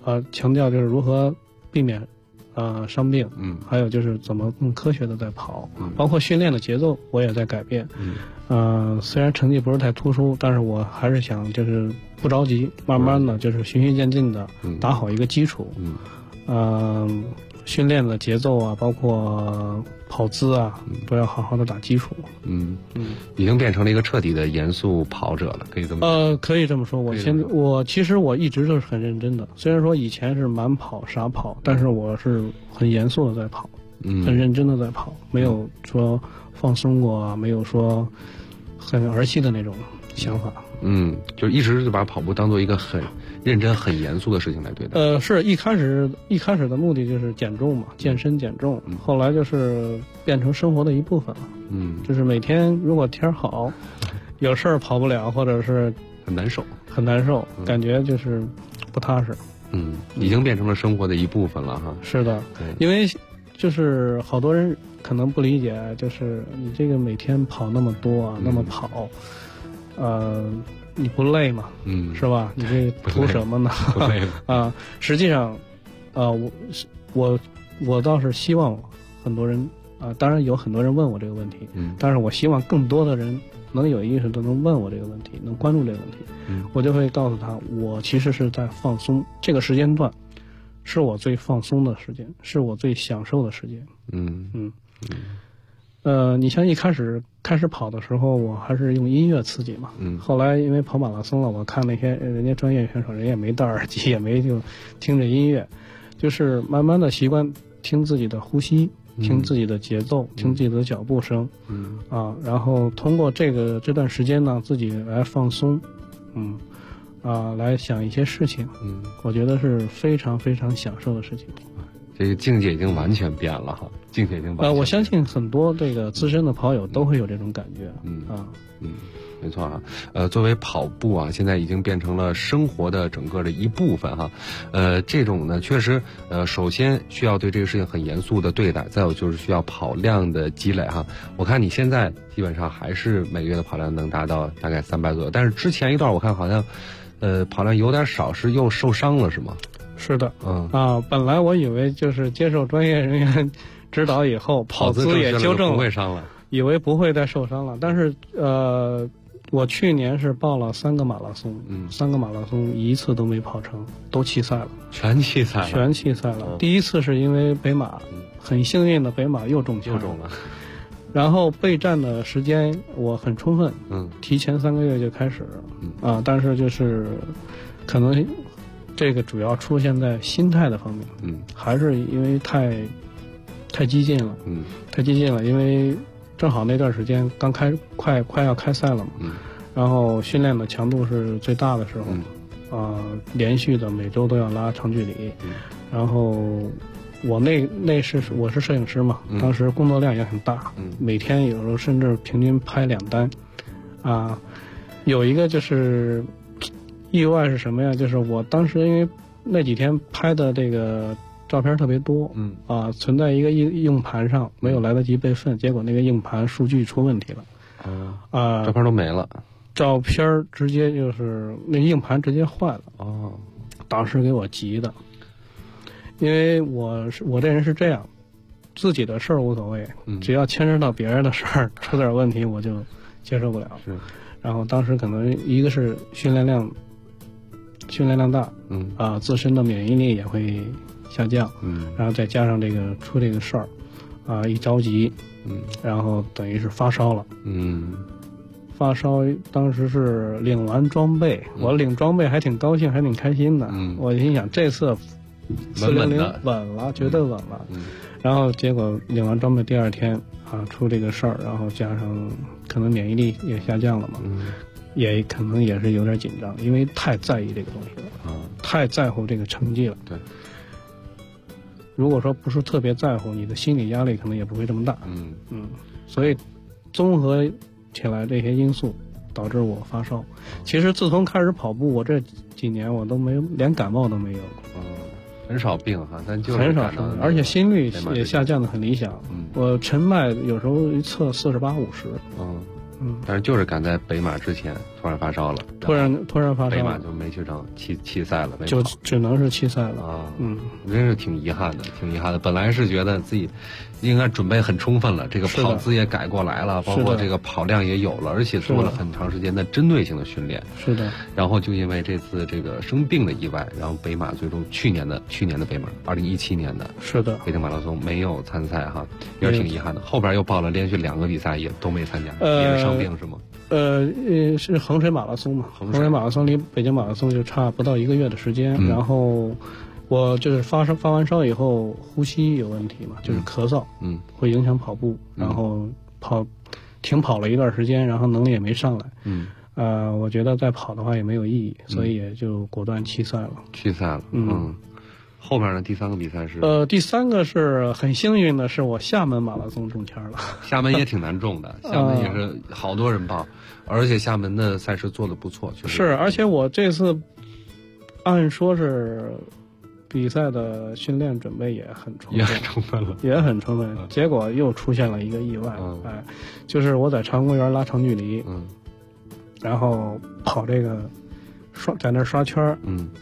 强调就是如何避免伤病，还有就是怎么更科学的在跑，包括训练的节奏我也在改变，虽然成绩不是太突出，但是我还是想就是不着急，慢慢的就是循序渐进的打好一个基础，训练的节奏啊，包括跑姿啊，都要好好的打基础。 已经变成了一个彻底的严肃跑者了，可以这么说。 可以这么说。我其实我一直都是很认真的，虽然说以前是满跑傻跑，但是我是很严肃的在跑，很认真的在跑，没有说放松过啊，没有说很儿戏的那种想法。 就一直就把跑步当做一个很认真、很严肃的事情来对待。 是一开始的目的就是减重嘛，健身减重，后来就是变成生活的一部分了。就是每天如果天好，有事儿跑不了，或者是很难受， 感觉就是不踏实。 已经变成了生活的一部分了哈。 是的，因为就是好多人可能不理解，就是你这个每天跑那么多啊，那么跑，你不累吗？是吧？你这图什么呢？ 不累啊，实际上，我倒是希望很多人当然有很多人问我这个问题，但是我希望更多的人能有意识的能问我这个问题，能关注这个问题，我就会告诉他，我其实是在放松，这个时间段是我最放松的时间，是我最享受的时间。你像一开始跑的时候，我还是用音乐刺激嘛。后来因为跑马拉松了，我看那些人家专业选手，人也没戴耳机，也没就听着音乐，就是慢慢的习惯听自己的呼吸，听自己的节奏，听自己的脚步声，然后通过这段时间呢，自己来放松，来想一些事情，我觉得是非常非常享受的事情。 这个境界已经完全变了哈，境界已经完全变了。 我相信很多这个资深的跑友都会有这种感觉。 没错啊。作为跑步啊，现在已经变成了生活的整个的一部分哈。这种呢，确实首先需要对这个事情很严肃的对待，再有就是需要跑量的积累哈。我看你现在基本上还是每个月的跑量能达到大概300左右，但是之前一段我看好像跑量有点少，是又受伤了是吗？ 是的，本来我以为就是接受专业人员指导以后，跑姿也纠正了， 不会伤了， 以为不会再受伤了。但是我去年是报了3个马拉松，3个马拉松一次都没跑成，都弃赛了， 全弃赛了。 第一次是因为北马，很幸运的北马又中枪了。然后备战的时间我很充分，提前3个月就开始了，但是就是可能这个主要出现在心态的方面，还是因为太激进了，太激进了，因为正好那段时间刚快要开赛了嘛，然后训练的强度是最大的时候，连续的每周都要拉长距离，然后我是摄影师嘛，当时工作量也很大，每天有时候甚至平均拍2单，有一个就是意外是什么呀？就是我当时因为那几天拍的这个照片特别多，存在一个硬盘上没有来得及备份，结果那个硬盘数据出问题了， 照片都没了， 照片直接就是那硬盘直接坏了，当时给我急的，因为我这人是这样，自己的事儿无所谓，只要牵扯到别人的事儿，出点问题我就接受不了。然后当时可能一个是训练量大，自身的免疫力也会下降，然后再加上出这个事儿，一着急，然后等于是发烧了，发烧当时是领完装备，我领装备还挺高兴，还挺开心的，我心想这次400稳了，绝对稳了，然后结果领完装备第2天出这个事儿，然后加上可能免疫力也下降了嘛，也可能也是有点紧张，因为太在意这个东西了，太在乎这个成绩了。 对， 如果说不是特别在乎，你的心理压力可能也不会这么大。所以综合起来这些因素导致我发烧。其实自从开始跑步，我这几年我都没有，连感冒都没有。 很少病哈，但就是很少，而且心率也下降的很理想。我晨脉有时候一测48、50， 但是就是赶在北马之前突然发烧了， 突然发烧， 北马就没去成弃赛了， 就只能是弃赛了啊。真是挺遗憾的。本来是觉得自己应该准备很充分了，这个跑姿也改过来了，包括这个跑量也有了，而且做了很长时间的针对性的训练。 是的。 然后就因为这次这个生病的意外，然后北马最终去年的北马2017年的是的北京马拉松没有参赛哈，也是挺遗憾的。后边又报了连续2个比赛，也都没参加，也是生病是吗？ 是衡水马拉松嘛？衡水马拉松离北京马拉松就差不到1个月的时间。然后我就是发完烧以后，呼吸有问题嘛，就是咳嗽，会影响跑步，然后停跑了一段时间，然后能力也没上来。我觉得再跑的话也没有意义，所以也就果断弃赛了。 后面呢？第3个比赛是第3个是很幸运的是我厦门马拉松中签了。 厦门也挺难中的，厦门也是好多人报，而且厦门的赛事做得不错，确实是。而且我这次按说是比赛的训练准备也很充分，结果又出现了一个意外。就是我在长公园拉长距离，然后跑这个在那刷圈，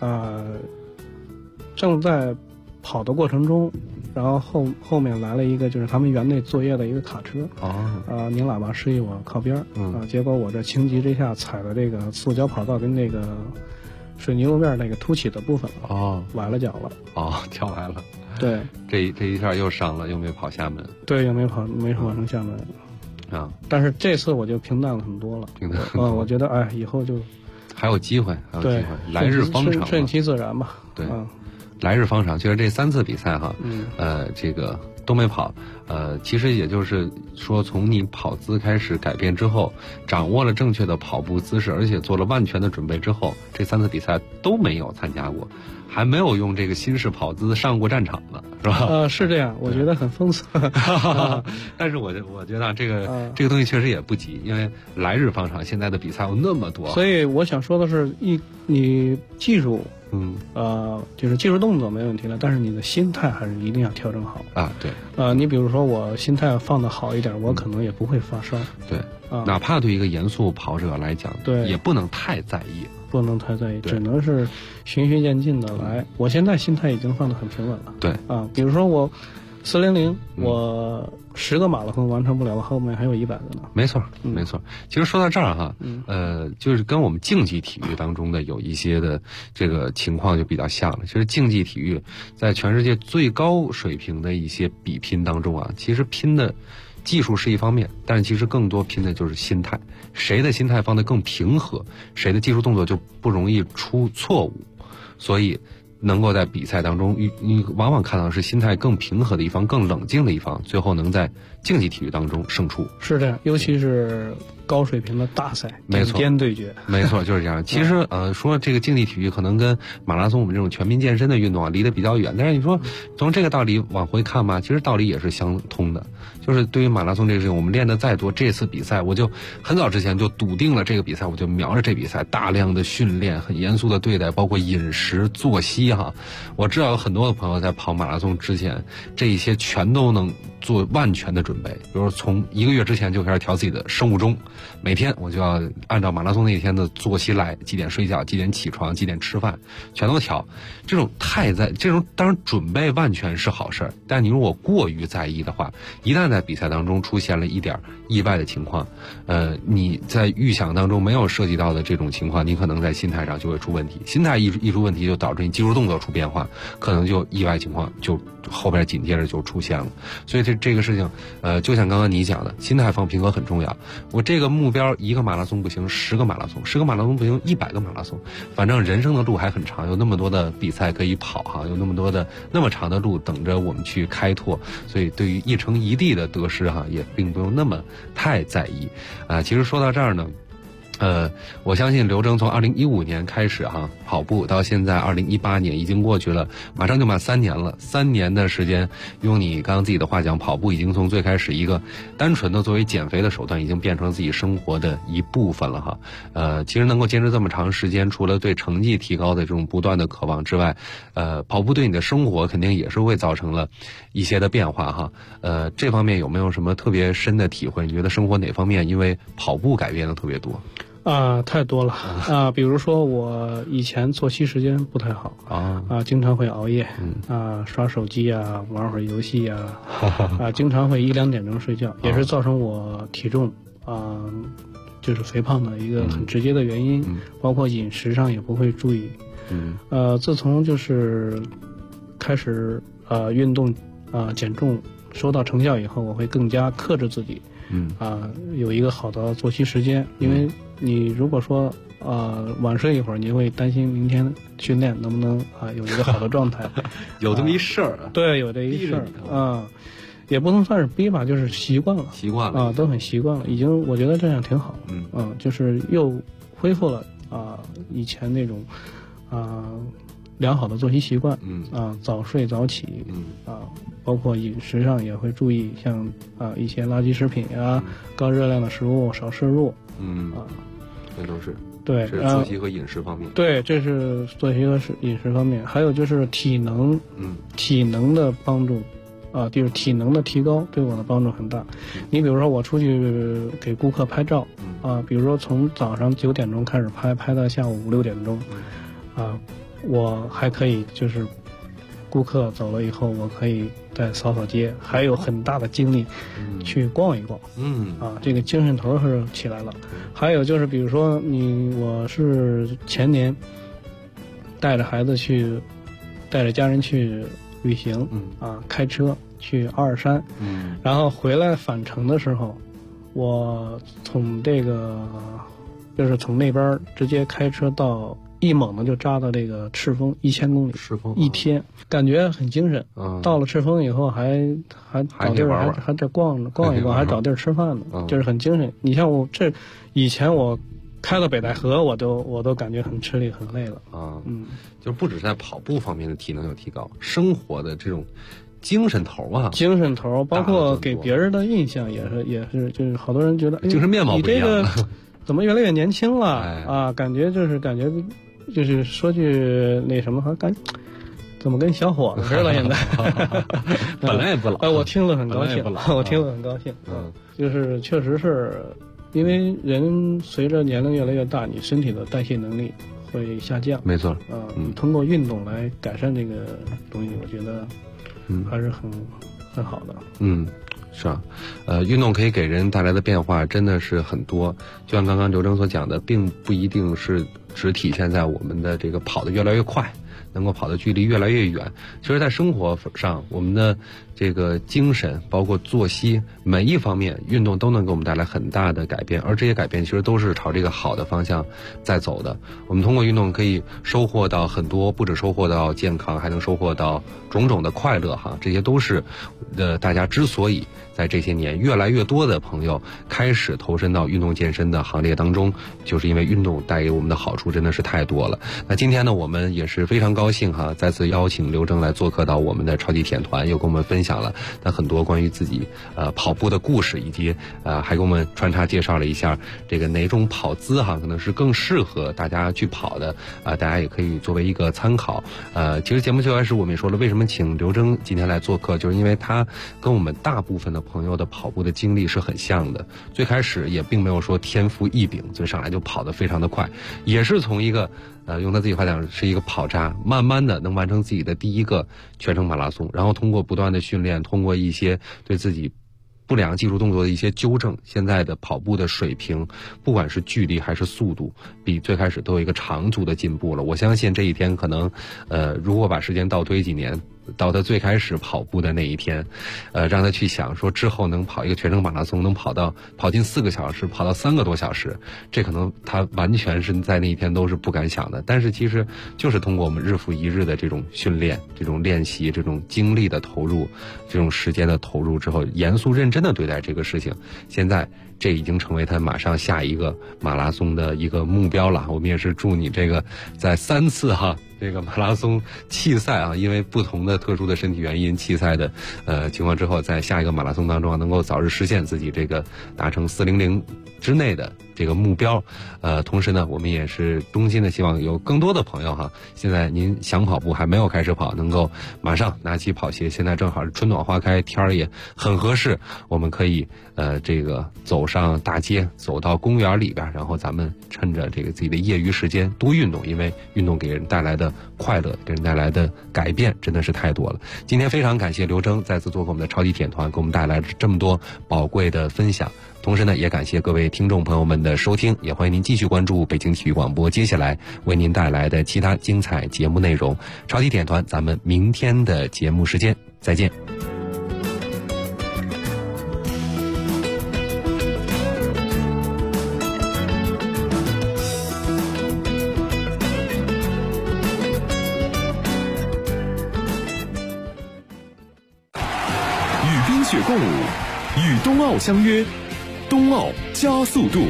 正在跑的过程中，然后后面来了一个就是他们园内作业的一个卡车，拧喇叭示意我靠边，结果我这情急之下踩了这个塑胶跑道跟那个水泥路面那个凸起的部分了，崴了脚了， 跳崴了。 对， 这一下又伤了，又没跑厦门。 对，又没跑成厦门啊。 但是这次我就平淡了很多了，我觉得以后就还有机会，来日方长， 顺其自然吧。 对。来日方长，其实这3次比赛哈，这个都没跑，其实也就是说，从你跑姿开始改变之后，掌握了正确的跑步姿势，而且做了万全的准备之后，这3次比赛都没有参加过，还没有用这个新式跑姿上过战场呢，是吧？ 是这样，我觉得很讽刺。 但是我觉得这个东西确实也不急，因为来日方长，现在的比赛有那么多。 所以我想说的是，你技术。就是技术动作没问题了，但是你的心态还是一定要调整好啊。 对，你比如说我心态放得好一点，我可能也不会发烧。 对，哪怕对一个严肃跑者来讲， 对， 也不能太在意， 只能是循序渐进的来。我现在心态已经放得很平稳了。 对比如说我400，我10个马拉松完成不了，我后面还有100个呢。 没错。其实说到这儿哈，就是跟我们竞技体育当中的有一些的这个情况就比较像了。其实竞技体育在全世界最高水平的一些比拼当中啊，其实拼的技术是一方面，但是其实更多拼的就是心态。谁的心态放得更平和，谁的技术动作就不容易出错误。所以能够在比赛当中，你往往看到是心态更平和的一方，更冷静的一方，最后能在竞技体育当中胜出。 是这样，尤其是高水平的大赛，顶尖对决。 没错，就是这样。其实说这个竞技体育可能跟马拉松我们这种全民健身的运动离得比较远，但是你说从这个道理往回看嘛，其实道理也是相通的。就是对于马拉松这个事情，我们练得再多，这次比赛我就很早之前就笃定了这个比赛，我就瞄着这比赛，大量的训练，很严肃的对待，包括饮食、作息哈。我知道有很多的朋友在跑马拉松之前，这一些全都能做万全的准备。比如从1个月之前就开始调自己的生物钟，每天我就要按照马拉松那一天的作息来，几点睡觉，几点起床，几点吃饭，全都调。这种当然准备万全是好事儿，但你如果过于在意的话，一旦在比赛当中出现了一点意外的情况，你在预想当中没有涉及到的这种情况，你可能在心态上就会出问题。心态一出问题，就导致你技术动作出变化，可能就意外情况就后边紧接着就出现了。所以这个事情，就像刚刚你讲的，心态放平和很重要。我这个目标1个马拉松不行，10个马拉松，10个马拉松不行，100个马拉松，反正人生的路还很长，有那么多的比赛可以跑哈，有那么多的那么长的路等着我们去开拓。所以对于一城一地的得失哈，也并不用那么太在意。其实说到这儿呢， 我相信刘铮从2015年开始跑步到现在2018年已经过去了，马上就满3年了。3年的时间，用你刚刚自己的话讲，跑步已经从最开始一个单纯的作为减肥的手段，已经变成自己生活的一部分了哈。其实能够坚持这么长时间，除了对成绩提高的这种不断的渴望之外，跑步对你的生活肯定也是会造成了一些的变化哈。这方面有没有什么特别深的体会？你觉得生活哪方面因为跑步改变的特别多？ 太多了比如说我以前作息时间不太好经常会熬夜刷手机玩会儿游戏经常会1-2点钟睡觉，也是造成我体重就是肥胖的一个很直接的原因，包括饮食上也不会注意。自从就是开始运动减重收到成效以后，我会更加克制自己。有一个好的作息时间，因为你如果说晚睡一会儿，你会担心明天训练能不能有一个好的状态。 有这么一事儿对，有这一事儿也不能算是逼吧，就是习惯了都很习惯了，已经我觉得这样挺好。就是又恢复了以前那种良好的作息习惯，早睡早起，包括饮食上也会注意，像一些垃圾食品高热量的食物少摄入， 这都是对是作息和饮食方面。 对，这是作息和饮食方面，还有就是体能的帮助。就是体能的提高对我的帮助很大。你比如说我出去给顾客拍照比如说从早上9点钟开始拍到下午5-6点钟我还可以就是顾客走了以后，我可以再扫街，还有很大的精力去逛一逛。这个精神头是起来了。还有就是比如说我是前年带着家人去旅行开车去阿尔山，然后回来返程的时候，我从就是从那边直接开车到一猛的就扎到这个赤峰1000公里，赤峰1天，感觉很精神。到了赤峰以后还找地儿还得逛一逛，还找地儿吃饭呢，就是很精神。你像以前我开到北戴河，我都感觉很吃力很累了就是不止在跑步方面的体能有提高，生活的这种精神头包括给别人的印象也是就是好多人觉得精神面貌不一样了， 你这个怎么越来越年轻了感觉就是说句那什么怎么跟小伙子似的现在本来也不老我听了很高兴就是确实是因为人随着年龄越来越大，你身体的代谢能力会下降， 没错通过运动来改善这个东西，我觉得还是很好的。 是运动可以给人带来的变化真的是很多，就像刚刚刘铮所讲的，并不一定是只体现在我们的这个跑得越来越快，能够跑的距离越来越远。其实在生活上，我们的这个精神包括作息每一方面，运动都能给我们带来很大的改变，而这些改变其实都是朝这个好的方向在走的。我们通过运动可以收获到很多，不止收获到健康，还能收获到种种的快乐这些都是大家之所以在这些年越来越多的朋友开始投身到运动健身的行列当中，就是因为运动带给我们的好处真的是太多了。那今天呢，我们也是非常高兴再次邀请刘铮来做客到我们的超级体验团，又跟我们分享了他很多关于自己跑步的故事，以及还给我们穿插介绍了一下这个哪种跑姿可能是更适合大家去跑的大家也可以作为一个参考。其实节目最开始我们也说了，为什么请刘铮今天来做客，就是因为他跟我们大部分的朋友的跑步的经历是很像的。最开始也并没有说天赋异禀，所以上来就跑得非常的快，也是从一个用他自己话讲是一个跑渣，慢慢的能完成自己的第一个全程马拉松，然后通过不断的训练，通过一些对自己不良技术动作的一些纠正，现在的跑步的水平不管是距离还是速度比最开始都有一个长足的进步了。我相信这一天可能如果把时间倒推几年， 到他最开始跑步的那一天，让他去想说之后能跑一个全程马拉松，能跑进4个小时，跑到3个多小时，这可能他完全是在那一天都是不敢想的。但是其实就是通过我们日复一日的这种训练、这种练习、这种精力的投入、这种时间的投入之后，严肃认真的对待这个事情，现在这已经成为他马上下一个马拉松的一个目标了。我们也是祝你这个在3次这个马拉松弃赛因为不同的特殊的身体原因弃赛的情况之后，在下一个马拉松当中能够早日实现自己这个达成400之内的这个目标。同时呢，我们也是衷心的希望有更多的朋友现在您想跑步还没有开始跑，能够马上拿起跑鞋，现在正好是春暖花开，天儿也很合适，我们可以这个走上大街，走到公园里边，然后咱们趁着这个自己的业余时间多运动，因为运动给人带来的快乐，给人带来的改变真的是太多了。今天非常感谢刘铮再次做客我们的超级铁团，给我们带来这么多宝贵的分享。同时呢，也感谢各位听众朋友们的收听，也欢迎您继续关注北京体育广播接下来为您带来的其他精彩节目内容。超级铁团，咱们明天的节目时间再见。 与冰雪共舞，与冬奥相约，冬奥加速度。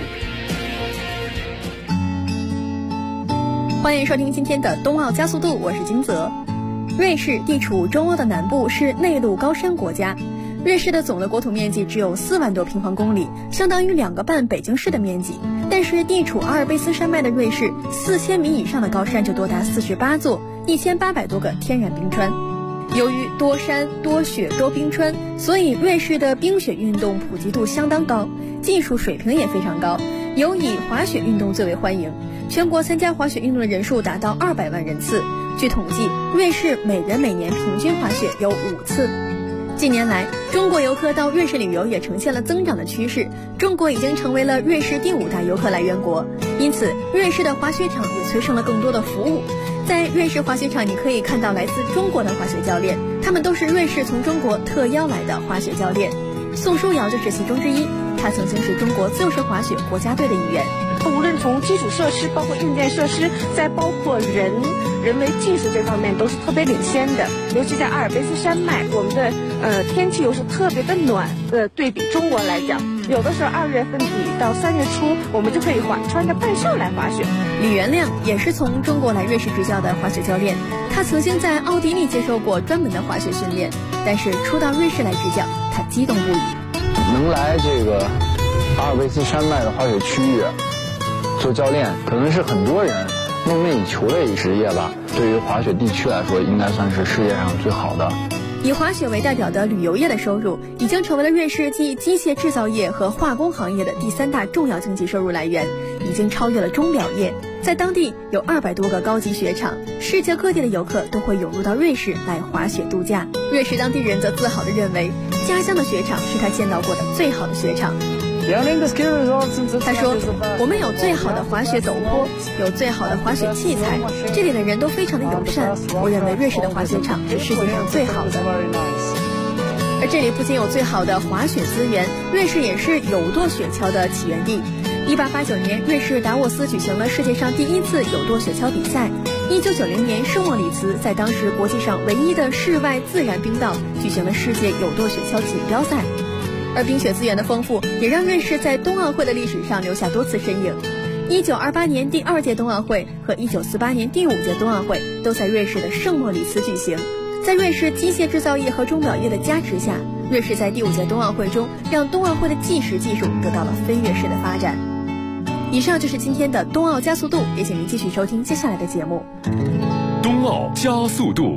欢迎收听今天的冬奥加速度，我是金泽。瑞士地处中欧的南部，是内陆高山国家。瑞士的总的国土面积只有4万多平方公里，相当于2个半北京市的面积。但是地处阿尔卑斯山脉的瑞士，4000米以上的高山就多达48座，1800多个天然冰川。由于多山多雪多冰川，所以瑞士的冰雪运动普及度相当高，技术水平也非常高，尤以滑雪运动最为欢迎。全国参加滑雪运动的人数达到200万人次。据统计，瑞士每人每年平均滑雪有5次。近年来，中国游客到瑞士旅游也呈现了增长的趋势，中国已经成为了瑞士第5大游客来源国。因此，瑞士的滑雪场也催生了更多的服务。在瑞士滑雪场，你可以看到来自中国的滑雪教练，他们都是瑞士从中国特邀来的滑雪教练。宋书瑶就是其中之一，他曾经是中国自由式滑雪国家队的一员。 无论从基础设施，包括硬件设施，再包括人为技术这方面都是特别领先的。尤其在阿尔卑斯山脉，我们的天气又是特别的暖，对比中国来讲，有的时候2月份底到3月初，我们就可以穿着半袖来滑雪。 李元亮也是从中国来瑞士执教的滑雪教练，他曾经在奥地利接受过专门的滑雪训练，但是初到瑞士来执教，他激动不已。 能来这个阿尔卑斯山脉的滑雪区域做教练，可能是很多人梦寐以求的一职业吧。对于滑雪地区来说，应该算是世界上最好的。 以滑雪为代表的旅游业的收入，已经成为了瑞士继机械制造业和化工行业的第3大重要经济收入来源，已经超越了钟表业。在当地有200多个高级雪场，世界各地的游客都会涌入到瑞士来滑雪度假。瑞士当地人则自豪地认为，家乡的雪场是他见到过的最好的雪场。他说，我们有最好的滑雪陡坡，有最好的滑雪器材，这里的人都非常的友善，我认为瑞士的滑雪场是世界上最好的。而这里不仅有最好的滑雪资源，瑞士也是有舵雪橇的起源地。1889年，瑞士达沃斯举行了世界上第1次有舵雪橇比赛。1990年，圣莫里茨在当时国际上唯一的室外自然冰道举行了世界有舵雪橇锦标赛。而冰雪资源的丰富，也让瑞士在冬奥会的历史上留下多次身影。1928年第2届冬奥会和1948年第5届冬奥会都在瑞士的圣莫里茨举行。在瑞士机械制造业和钟表业的加持下，瑞士在第5届冬奥会中让冬奥会的计时技术得到了飞跃式的发展。以上就是今天的冬奥加速度，也请您继续收听接下来的节目。 冬奥加速度。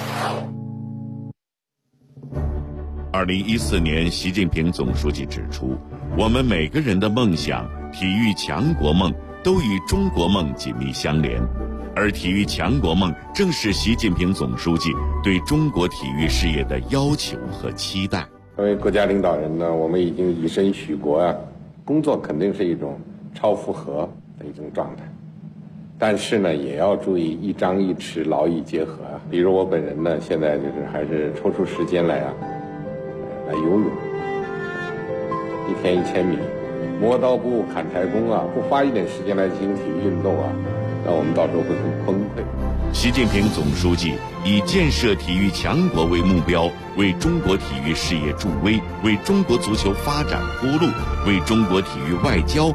2014年，习近平总书记指出，我们每个人的梦想、体育强国梦都与中国梦紧密相连，而体育强国梦正是习近平总书记对中国体育事业的要求和期待。 作为国家领导人呢，我们已经以身许国啊，工作肯定是一种超负荷的一种状态。 但是呢，也要注意一张一弛，劳逸结合啊。比如我本人呢，现在就是还是抽出时间来来游泳，1天1000米，磨刀不误砍柴工啊，不花一点时间来进行体育运动啊，那我们到时候会很崩溃。 习近平总书记以建设体育强国为目标，为中国体育事业助威，为中国足球发展铺路，为中国体育外交